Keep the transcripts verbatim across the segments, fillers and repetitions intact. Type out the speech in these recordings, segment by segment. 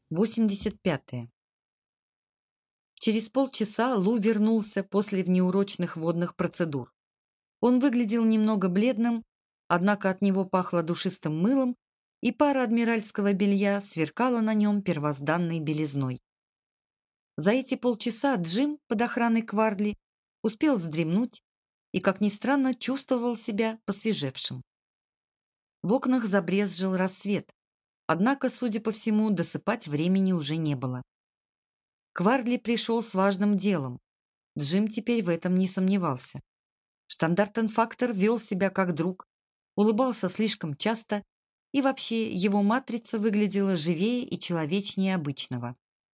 восемьдесят пятое. Через полчаса Лу вернулся после внеурочных водных процедур. Он выглядел немного бледным, однако от него пахло душистым мылом, и пара адмиральского белья сверкала на нем первозданной белизной. За эти полчаса Джим под охраной Квардли успел вздремнуть и, как ни странно, чувствовал себя посвежевшим. В окнах забрезжил рассвет, однако, судя по всему, досыпать времени уже не было. Квардли пришел с важным делом. Джим теперь в этом не сомневался. Штандартенфактор вел себя как друг, улыбался слишком часто, и вообще его матрица выглядела живее и человечнее обычного.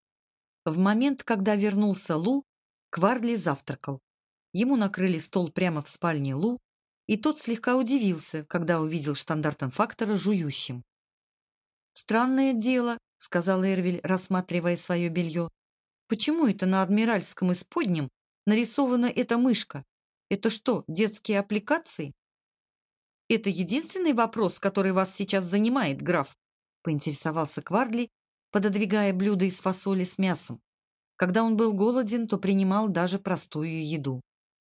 В момент, когда вернулся Лу, Квардли завтракал. Ему накрыли стол прямо в спальне Лу, и тот слегка удивился, когда увидел штандартенфактора жующим. «Странное дело», — сказал Эрвиль, рассматривая свое белье. «Почему это на адмиральском исподнем нарисована эта мышка? Это что, детские аппликации?» «Это единственный вопрос, который вас сейчас занимает, граф?» — поинтересовался Квардли, пододвигая блюдо из фасоли с мясом. Когда он был голоден, то принимал даже простую еду.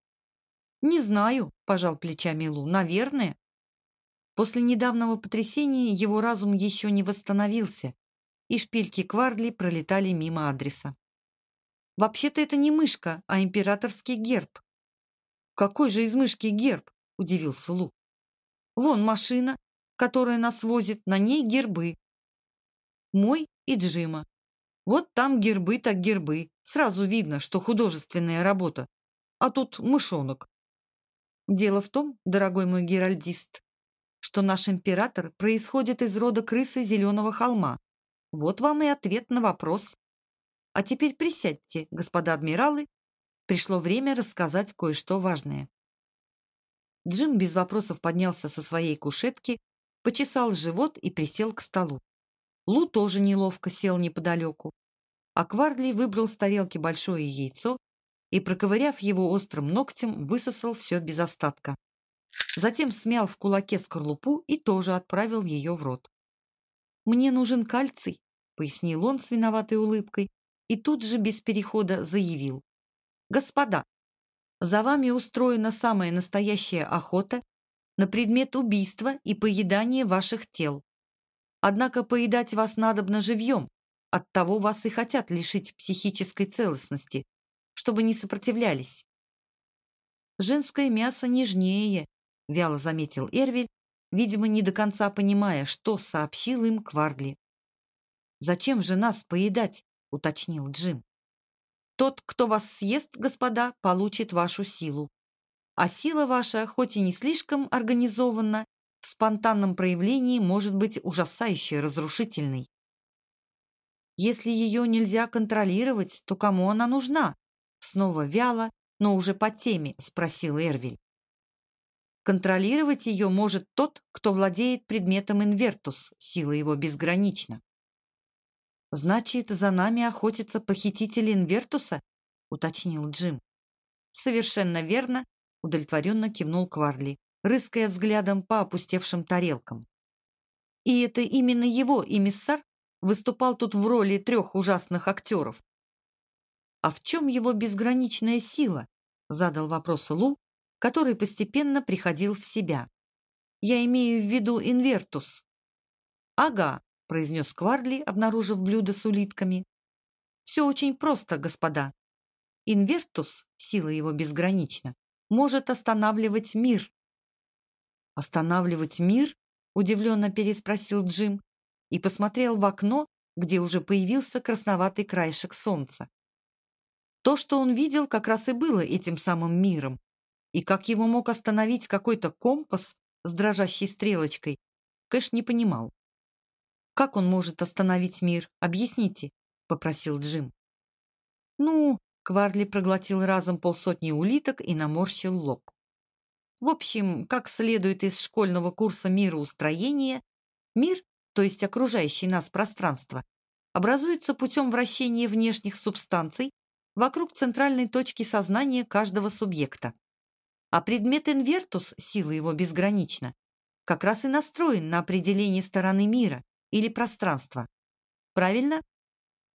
«Не знаю», — пожал плечами Лу, — «наверное». После недавнего потрясения его разум еще не восстановился, и шпильки Квардли пролетали мимо адреса. «Вообще-то это не мышка, а императорский герб». «Какой же из мышки герб?» – удивился Лу. «Вон машина, которая нас возит, на ней гербы. Мой и Джима. Вот там гербы так гербы. Сразу видно, что художественная работа. А тут мышонок. Дело в том, дорогой мой геральдист, что наш император происходит из рода крысы Зеленого холма. Вот вам и ответ на вопрос. А теперь присядьте, господа адмиралы. Пришло время рассказать кое-что важное». Джим без вопросов поднялся со своей кушетки, почесал живот и присел к столу. Лу тоже неловко сел неподалеку, а Квардли выбрал с тарелки большое яйцо и, проковыряв его острым ногтем, высосал все без остатка. Затем смял в кулаке скорлупу и тоже отправил ее в рот. «Мне нужен кальций», — пояснил он с виноватой улыбкой, и тут же без перехода заявил. «Господа, за вами устроена самая настоящая охота на предмет убийства и поедания ваших тел. Однако поедать вас надобно живьем, оттого вас и хотят лишить психической целостности, чтобы не сопротивлялись». «Женское мясо нежнее», — вяло заметил Эрвиль, видимо, не до конца понимая, что сообщил им Квардли. «Зачем же нас поедать?» — уточнил Джим. «Тот, кто вас съест, господа, получит вашу силу. А сила ваша, хоть и не слишком организованна, в спонтанном проявлении может быть ужасающе разрушительной. Если ее нельзя контролировать, то кому она нужна?» Снова вяло, но уже по теме, спросил Эрвиль. «Контролировать ее может тот, кто владеет предметом инвертус, сила его безгранична». «Значит, за нами охотятся похитители инвертуса?» — уточнил Джим. «Совершенно верно», — удовлетворенно кивнул Квардли, рыская взглядом по опустевшим тарелкам. «И это именно его эмиссар выступал тут в роли трех ужасных актеров». «А в чем его безграничная сила?» — задал вопрос Лу, который постепенно приходил в себя. «Я имею в виду инвертус». «Ага», — произнес Квардли, обнаружив блюдо с улитками. «Все очень просто, господа. Инвертус, сила его безгранична, может останавливать мир». «Останавливать мир?» — удивленно переспросил Джим и посмотрел в окно, где уже появился красноватый краешек солнца. То, что он видел, как раз и было этим самым миром, и как его мог остановить какой-то компас с дрожащей стрелочкой, Кэш не понимал. «Как он может остановить мир? Объясните», — попросил Джим. «Ну», — Квардли проглотил разом полсотни улиток и наморщил лоб. «В общем, как следует из школьного курса мироустроения, мир, то есть окружающее нас пространство, образуется путем вращения внешних субстанций вокруг центральной точки сознания каждого субъекта. А предмет инвертус, сила его безгранична, как раз и настроен на определение стороны мира или пространства. Правильно?»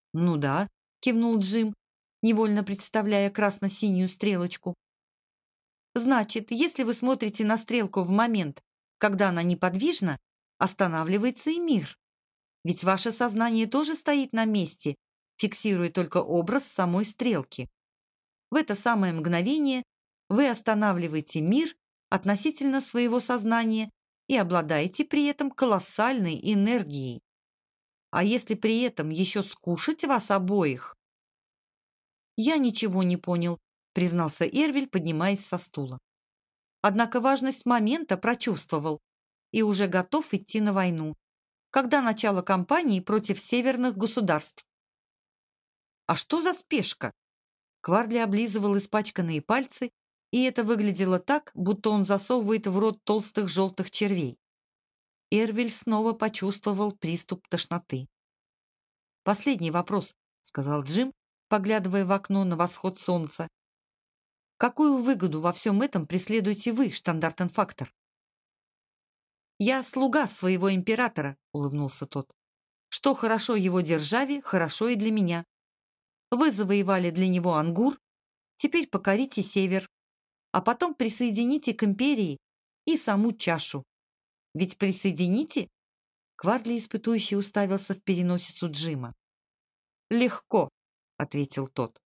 «Ну да», — кивнул Джим, невольно представляя красно-синюю стрелочку. «Значит, если вы смотрите на стрелку в момент, когда она неподвижна, останавливается и мир. Ведь ваше сознание тоже стоит на месте, фиксируя только образ самой стрелки. В это самое мгновение вы останавливаете мир относительно своего сознания и обладаете при этом колоссальной энергией. А если при этом еще скушать вас обоих?» «Я ничего не понял», — признался Эрвиль, поднимаясь со стула. «Однако важность момента прочувствовал и уже готов идти на войну. Когда начало кампании против северных государств?» «А что за спешка?» Кварли облизывал испачканные пальцы, и это выглядело так, будто он засовывает в рот толстых желтых червей. Эрвиль снова почувствовал приступ тошноты. «Последний вопрос», — сказал Джим, поглядывая в окно на восход солнца. «Какую выгоду во всем этом преследуете вы, штандартенфактор?» «Я слуга своего императора», — улыбнулся тот. «Что хорошо его державе, хорошо и для меня. Вы завоевали для него Ангур, теперь покорите север, а потом присоедините к империи и саму чашу. Ведь присоедините?» Кварли испытующе уставился в переносицу Джима. «Легко», — ответил тот.